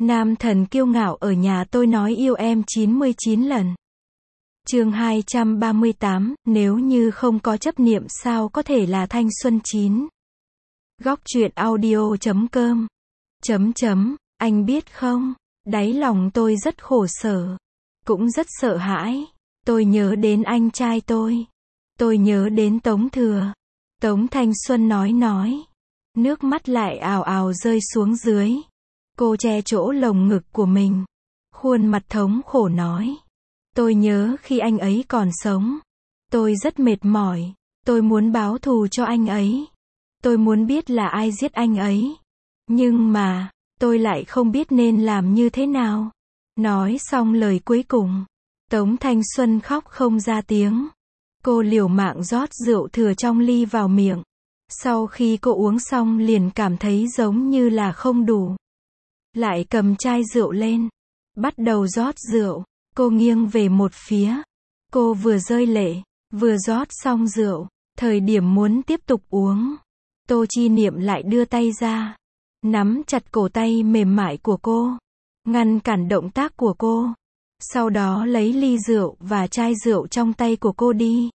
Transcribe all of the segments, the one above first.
Nam thần kiêu ngạo ở nhà tôi nói yêu em 99 lần. Chương 238, nếu như không có chấp niệm sao có thể là thanh xuân chín. Góc truyện audio.com. Anh biết không, đáy lòng tôi rất khổ sở, cũng rất sợ hãi. Tôi nhớ đến anh trai tôi nhớ đến Tống Thừa. Tống Thanh Xuân nói. Nước mắt lại ào ào rơi xuống dưới. Cô che chỗ lồng ngực của mình, khuôn mặt thống khổ nói. Tôi nhớ khi anh ấy còn sống. Tôi rất mệt mỏi. Tôi muốn báo thù cho anh ấy. Tôi muốn biết là ai giết anh ấy. Nhưng mà, tôi lại không biết nên làm như thế nào. Nói xong lời cuối cùng, Tống Thanh Xuân khóc không ra tiếng. Cô liều mạng rót rượu thừa trong ly vào miệng. Sau khi cô uống xong liền cảm thấy giống như là không đủ. Lại cầm chai rượu lên, bắt đầu rót rượu. Cô nghiêng về một phía. Cô vừa rơi lệ, vừa rót xong rượu. Thời điểm muốn tiếp tục uống, Tô Chi Niệm lại đưa tay ra, nắm chặt cổ tay mềm mại của cô, ngăn cản động tác của cô. Sau đó lấy ly rượu và chai rượu trong tay của cô đi.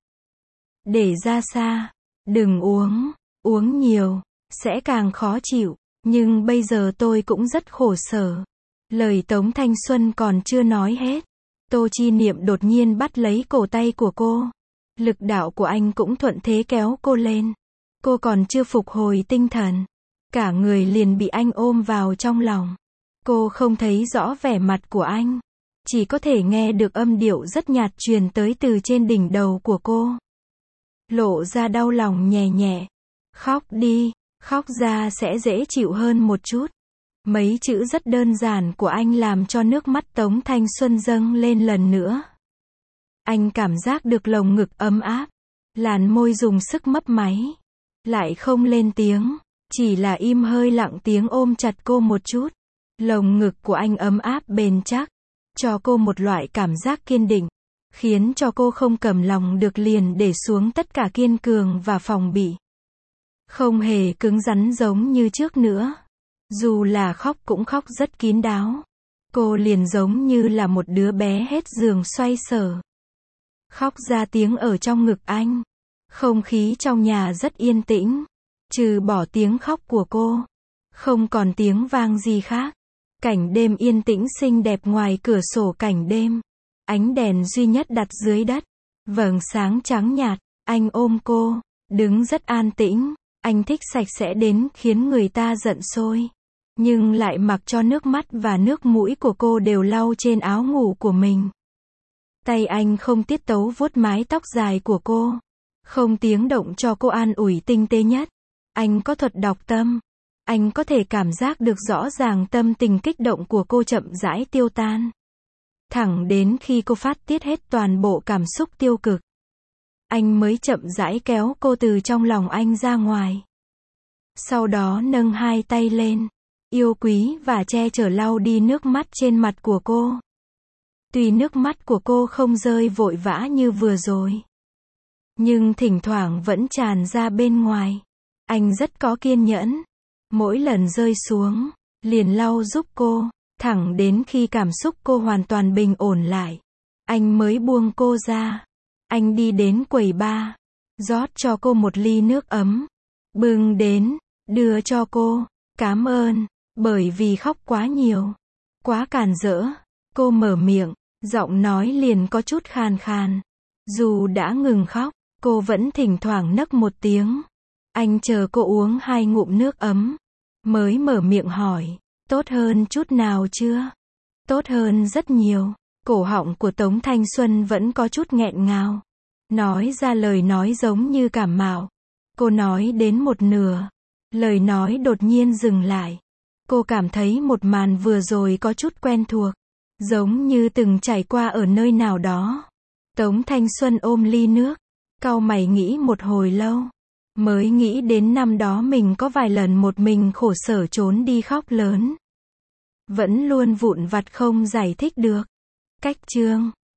Để ra xa, đừng uống, uống nhiều, sẽ càng khó chịu. Nhưng bây giờ tôi cũng rất khổ sở. Lời Tống Thanh Xuân còn chưa nói hết. Tô Chi Niệm đột nhiên bắt lấy cổ tay của cô. Lực đạo của anh cũng thuận thế kéo cô lên. Cô còn chưa phục hồi tinh thần, cả người liền bị anh ôm vào trong lòng. Cô không thấy rõ vẻ mặt của anh, chỉ có thể nghe được âm điệu rất nhạt truyền tới từ trên đỉnh đầu của cô. Lộ ra đau lòng nhẹ nhẹ. Khóc đi, khóc ra sẽ dễ chịu hơn một chút. Mấy chữ rất đơn giản của anh làm cho nước mắt Tống Thanh Xuân dâng lên lần nữa. Anh cảm giác được lồng ngực ấm áp, làn môi dùng sức mấp máy, lại không lên tiếng, chỉ là im hơi lặng tiếng ôm chặt cô một chút. Lồng ngực của anh ấm áp bền chắc, cho cô một loại cảm giác kiên định, khiến cho cô không cầm lòng được liền để xuống tất cả kiên cường và phòng bị. Không hề cứng rắn giống như trước nữa. Dù là khóc cũng khóc rất kín đáo. Cô liền giống như là một đứa bé hết giường xoay sở. Khóc ra tiếng ở trong ngực anh. Không khí trong nhà rất yên tĩnh. Trừ bỏ tiếng khóc của cô, không còn tiếng vang gì khác. Cảnh đêm yên tĩnh xinh đẹp ngoài cửa sổ cảnh đêm. Ánh đèn duy nhất đặt dưới đất. Vầng sáng trắng nhạt. Anh ôm cô, đứng rất an tĩnh. Anh thích sạch sẽ đến khiến người ta giận sôi. Nhưng lại mặc cho nước mắt và nước mũi của cô đều lau trên áo ngủ của mình. Tay anh không tiết tấu vuốt mái tóc dài của cô. Không tiếng động cho cô an ủi tinh tế nhất. Anh có thuật đọc tâm. Anh có thể cảm giác được rõ ràng tâm tình kích động của cô chậm rãi tiêu tan. Thẳng đến khi cô phát tiết hết toàn bộ cảm xúc tiêu cực, anh mới chậm rãi kéo cô từ trong lòng anh ra ngoài. Sau đó nâng hai tay lên, yêu quý và che chở lau đi nước mắt trên mặt của cô. Tuy nước mắt của cô không rơi vội vã như vừa rồi, nhưng thỉnh thoảng vẫn tràn ra bên ngoài. Anh rất có kiên nhẫn. Mỗi lần rơi xuống, liền lau giúp cô, thẳng đến khi cảm xúc cô hoàn toàn bình ổn lại, anh mới buông cô ra. Anh đi đến quầy bar, rót cho cô một ly nước ấm, bưng đến, đưa cho cô. Cảm ơn, bởi vì khóc quá nhiều, quá càn rỡ. Cô mở miệng, giọng nói liền có chút khàn khàn. Dù đã ngừng khóc, cô vẫn thỉnh thoảng nấc một tiếng. Anh chờ cô uống 2 ngụm nước ấm, mới mở miệng hỏi, tốt hơn chút nào chưa? Tốt hơn rất nhiều. Cổ họng của Tống Thanh Xuân vẫn có chút nghẹn ngào. Nói ra lời nói giống như cảm mạo. Cô nói đến một nửa, lời nói đột nhiên dừng lại. Cô cảm thấy một màn vừa rồi có chút quen thuộc, giống như từng trải qua ở nơi nào đó. Tống Thanh Xuân ôm ly nước, cau mày nghĩ một hồi lâu, mới nghĩ đến năm đó mình có vài lần một mình khổ sở trốn đi khóc lớn. Vẫn luôn vụn vặt không giải thích được. Cách chương